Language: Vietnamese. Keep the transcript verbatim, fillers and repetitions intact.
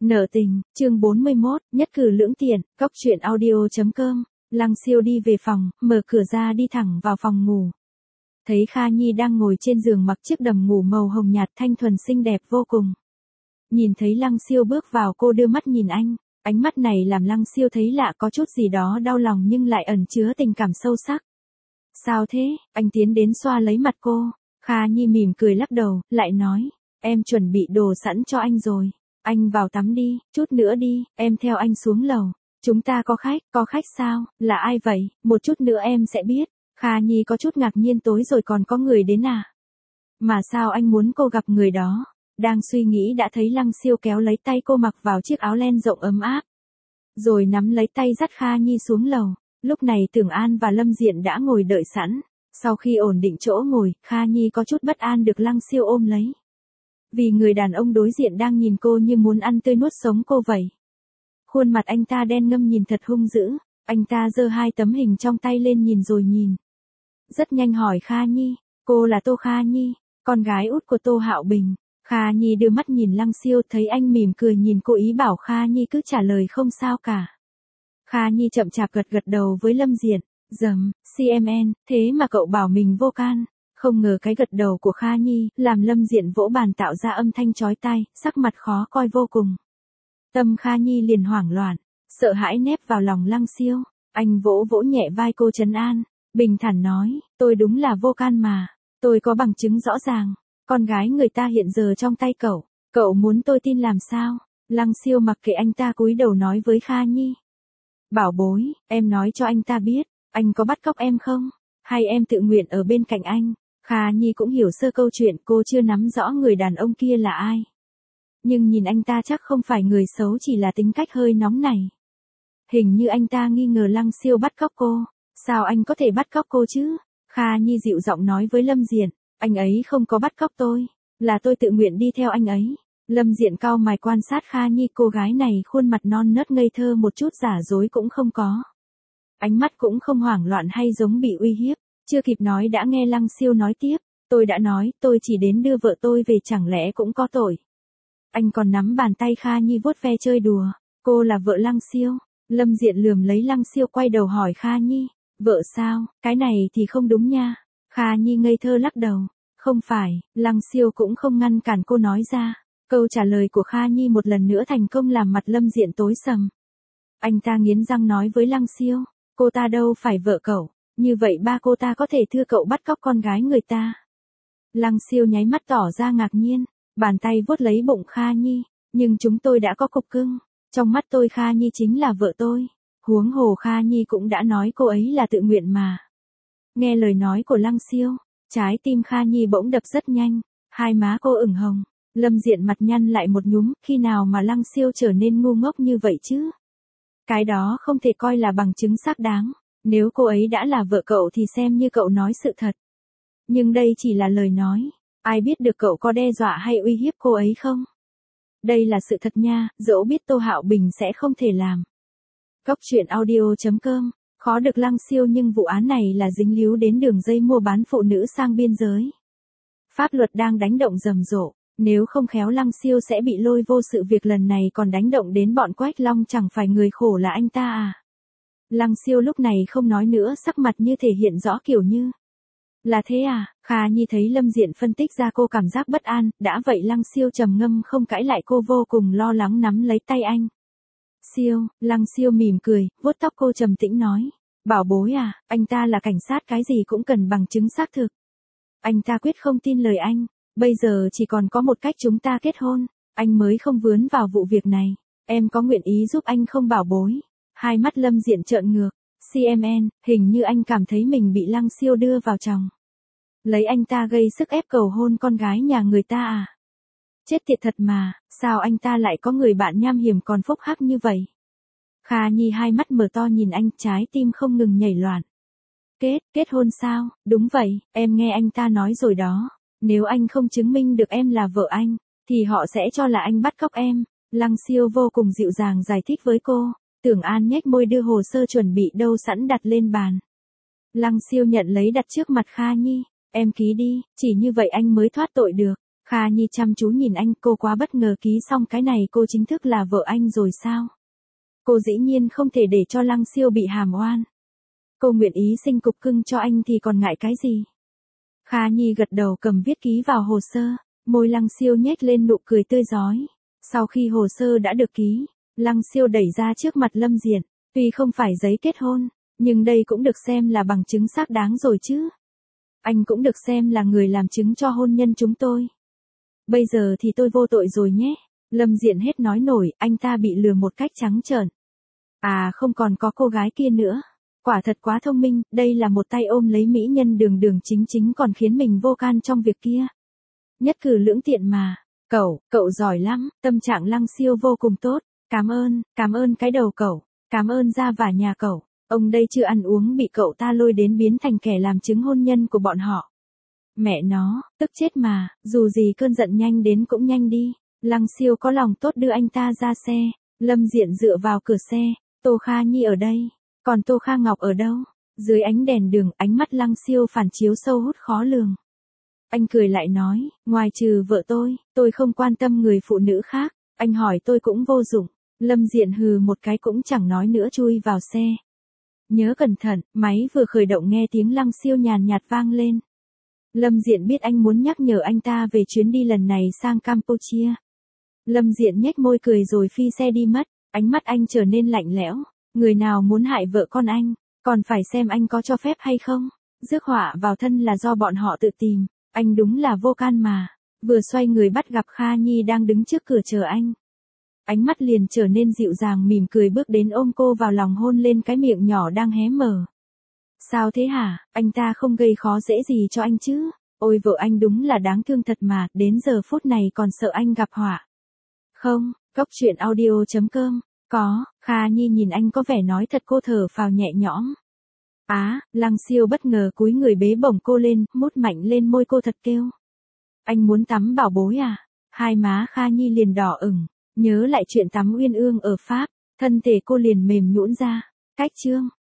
Nợ tình, chương bốn mươi mốt, nhất cử lưỡng tiện, cóc truyện audio chấm com. Lăng Siêu đi về phòng, mở cửa ra đi thẳng vào phòng ngủ. Thấy Kha Nhi đang ngồi trên giường mặc chiếc đầm ngủ màu hồng nhạt thanh thuần xinh đẹp vô cùng. Nhìn thấy Lăng Siêu bước vào, cô đưa mắt nhìn anh, ánh mắt này làm Lăng Siêu thấy lạ, có chút gì đó đau lòng nhưng lại ẩn chứa tình cảm sâu sắc. Sao thế? Anh tiến đến xoa lấy mặt cô. Kha Nhi mỉm cười lắc đầu, lại nói, em chuẩn bị đồ sẵn cho anh rồi. Anh vào tắm đi, chút nữa đi, em theo anh xuống lầu. Chúng ta có khách, có khách sao? Là ai vậy? Một chút nữa em sẽ biết. Kha Nhi có chút ngạc nhiên, tối rồi còn có người đến à? Mà sao anh muốn cô gặp người đó? Đang suy nghĩ đã thấy Lăng Siêu kéo lấy tay cô mặc vào chiếc áo len rộng ấm áp. Rồi nắm lấy tay dắt Kha Nhi xuống lầu. Lúc này Tưởng An và Lâm Diện đã ngồi đợi sẵn. Sau khi ổn định chỗ ngồi, Kha Nhi có chút bất an được Lăng Siêu ôm lấy. Vì người đàn ông đối diện đang nhìn cô như muốn ăn tươi nuốt sống cô vậy. Khuôn mặt anh ta đen ngâm nhìn thật hung dữ, anh ta giơ hai tấm hình trong tay lên nhìn rồi nhìn. Rất nhanh hỏi Kha Nhi, cô là Tô Kha Nhi, con gái út của Tô Hạo Bình. Kha Nhi đưa mắt nhìn Lăng Siêu, thấy anh mỉm cười nhìn cô, ý bảo Kha Nhi cứ trả lời không sao cả. Kha Nhi chậm chạp gật gật đầu với Lâm Diện, dầm, xê em en, thế mà cậu bảo mình vô can. Không ngờ cái gật đầu của Kha Nhi làm Lâm Diện vỗ bàn tạo ra âm thanh chói tai, sắc mặt khó coi vô cùng. Tâm Kha Nhi liền hoảng loạn, sợ hãi nép vào lòng Lăng Siêu. Anh vỗ vỗ nhẹ vai cô trấn an, bình thản nói, tôi đúng là vô can mà, tôi có bằng chứng rõ ràng, con gái người ta hiện giờ trong tay cậu, cậu muốn tôi tin làm sao? Lăng Siêu mặc kệ anh ta, cúi đầu nói với Kha Nhi. Bảo bối, em nói cho anh ta biết, anh có bắt cóc em không? Hay em tự nguyện ở bên cạnh anh? Kha Nhi cũng hiểu sơ câu chuyện, cô chưa nắm rõ người đàn ông kia là ai. Nhưng nhìn anh ta chắc không phải người xấu, chỉ là tính cách hơi nóng này. Hình như anh ta nghi ngờ Lăng Siêu bắt cóc cô. Sao anh có thể bắt cóc cô chứ? Kha Nhi dịu giọng nói với Lâm Diện, anh ấy không có bắt cóc tôi, là tôi tự nguyện đi theo anh ấy. Lâm Diện cau mày quan sát Kha Nhi, cô gái này khuôn mặt non nớt ngây thơ, một chút giả dối cũng không có. Ánh mắt cũng không hoảng loạn hay giống bị uy hiếp. Chưa kịp nói đã nghe Lăng Siêu nói tiếp, tôi đã nói, tôi chỉ đến đưa vợ tôi về, chẳng lẽ cũng có tội. Anh còn nắm bàn tay Kha Nhi vuốt ve chơi đùa, cô là vợ Lăng Siêu. Lâm Diện lườm lấy Lăng Siêu, quay đầu hỏi Kha Nhi, vợ sao, cái này thì không đúng nha. Kha Nhi ngây thơ lắc đầu, không phải. Lăng Siêu cũng không ngăn cản cô nói ra. Câu trả lời của Kha Nhi một lần nữa thành công làm mặt Lâm Diện tối sầm. Anh ta nghiến răng nói với Lăng Siêu, cô ta đâu phải vợ cậu. Như vậy ba cô ta có thể thưa cậu bắt cóc con gái người ta. Lăng Siêu nháy mắt tỏ ra ngạc nhiên, bàn tay vuốt lấy bụng Kha Nhi, nhưng chúng tôi đã có cục cưng, trong mắt tôi Kha Nhi chính là vợ tôi, huống hồ Kha Nhi cũng đã nói cô ấy là tự nguyện mà. Nghe lời nói của Lăng Siêu, trái tim Kha Nhi bỗng đập rất nhanh, hai má cô ửng hồng, Lâm Diện mặt nhăn lại một nhúm, khi nào mà Lăng Siêu trở nên ngu ngốc như vậy chứ? Cái đó không thể coi là bằng chứng xác đáng. Nếu cô ấy đã là vợ cậu thì xem như cậu nói sự thật. Nhưng đây chỉ là lời nói, ai biết được cậu có đe dọa hay uy hiếp cô ấy không? Đây là sự thật nha, dẫu biết Tô Hạo Bình sẽ không thể làm. Cóc truyện audio chấm com, khó được Lăng Siêu, nhưng vụ án này là dính líu đến đường dây mua bán phụ nữ sang biên giới. Pháp luật đang đánh động rầm rộ, nếu không khéo Lăng Siêu sẽ bị lôi vô sự, việc lần này còn đánh động đến bọn Quách Long, chẳng phải người khổ là anh ta à? Lăng Siêu lúc này không nói nữa, sắc mặt như thể hiện rõ kiểu như là thế à. Kha Nhi thấy Lâm Diện phân tích ra cô cảm giác bất an, đã vậy Lăng Siêu trầm ngâm không cãi lại, cô vô cùng lo lắng nắm lấy tay anh. Siêu, Lăng Siêu mỉm cười, vuốt tóc cô trầm tĩnh nói, bảo bối à, anh ta là cảnh sát, cái gì cũng cần bằng chứng xác thực. Anh ta quyết không tin lời anh, bây giờ chỉ còn có một cách, chúng ta kết hôn, anh mới không vướng vào vụ việc này. Em có nguyện ý giúp anh không bảo bối? Hai mắt Lâm Diện trợn ngược, xê em en, hình như anh cảm thấy mình bị Lăng Siêu đưa vào chồng. Lấy anh ta gây sức ép cầu hôn con gái nhà người ta à? Chết tiệt thật mà, sao anh ta lại có người bạn nham hiểm còn phúc hắc như vậy? Kha Nhi hai mắt mở to nhìn anh, trái tim không ngừng nhảy loạn. Kết, kết hôn sao? Đúng vậy, em nghe anh ta nói rồi đó. Nếu anh không chứng minh được em là vợ anh, thì họ sẽ cho là anh bắt cóc em. Lăng Siêu vô cùng dịu dàng giải thích với cô. Tưởng An nhếch môi đưa hồ sơ chuẩn bị đâu sẵn đặt lên bàn. Lăng Siêu nhận lấy đặt trước mặt Kha Nhi, em ký đi, chỉ như vậy anh mới thoát tội được. Kha Nhi chăm chú nhìn anh, cô quá bất ngờ, ký xong cái này cô chính thức là vợ anh rồi sao? Cô dĩ nhiên không thể để cho Lăng Siêu bị hàm oan. Cô nguyện ý sinh cục cưng cho anh thì còn ngại cái gì? Kha Nhi gật đầu cầm viết ký vào hồ sơ, môi Lăng Siêu nhếch lên nụ cười tươi rói. Sau khi hồ sơ đã được ký, Lăng Siêu đẩy ra trước mặt Lâm Diện, tuy không phải giấy kết hôn, nhưng đây cũng được xem là bằng chứng xác đáng rồi chứ. Anh cũng được xem là người làm chứng cho hôn nhân chúng tôi. Bây giờ thì tôi vô tội rồi nhé. Lâm Diện hết nói nổi, anh ta bị lừa một cách trắng trợn. À không, còn có cô gái kia nữa. Quả thật quá thông minh, đây là một tay ôm lấy mỹ nhân đường đường chính chính còn khiến mình vô can trong việc kia. Nhất cử lưỡng tiện mà. Cậu, cậu giỏi lắm, tâm trạng Lăng Siêu vô cùng tốt. Cảm ơn, cảm ơn cái đầu cậu, cảm ơn gia và nhà cậu. Ông đây chưa ăn uống bị cậu ta lôi đến biến thành kẻ làm chứng hôn nhân của bọn họ. Mẹ nó, tức chết mà, dù gì cơn giận nhanh đến cũng nhanh đi. Lăng Siêu có lòng tốt đưa anh ta ra xe. Lâm Diện dựa vào cửa xe. Tô Kha Nhi ở đây, còn Tô Kha Ngọc ở đâu? Dưới ánh đèn đường, ánh mắt Lăng Siêu phản chiếu sâu hút khó lường. Anh cười lại nói, ngoài trừ vợ tôi, tôi không quan tâm người phụ nữ khác. Anh hỏi tôi cũng vô dụng. Lâm Diện hừ một cái cũng chẳng nói nữa chui vào xe. Nhớ cẩn thận, máy vừa khởi động nghe tiếng Lăng Siêu nhàn nhạt vang lên. Lâm Diện biết anh muốn nhắc nhở anh ta về chuyến đi lần này sang Campuchia. Lâm Diện nhếch môi cười rồi phi xe đi mất, ánh mắt anh trở nên lạnh lẽo. Người nào muốn hại vợ con anh, còn phải xem anh có cho phép hay không. Rước họa vào thân là do bọn họ tự tìm, anh đúng là vô can mà. Vừa xoay người bắt gặp Kha Nhi đang đứng trước cửa chờ anh. Ánh mắt liền trở nên dịu dàng mỉm cười bước đến ôm cô vào lòng hôn lên cái miệng nhỏ đang hé mở. Sao thế hả, anh ta không gây khó dễ gì cho anh chứ? Ôi vợ anh đúng là đáng thương thật mà, đến giờ phút này còn sợ anh gặp họa. Không, Cốc truyện audio chấm com, có, Kha Nhi nhìn anh có vẻ nói thật, cô thở phào nhẹ nhõm. Á, Lăng Siêu bất ngờ cúi người bế bổng cô lên, mút mạnh lên môi cô thật kêu. Anh muốn tắm bảo bối à? Hai má Kha Nhi liền đỏ ửng, nhớ lại chuyện tắm uyên ương ở Pháp, thân thể cô liền mềm nhũn ra. Cách chương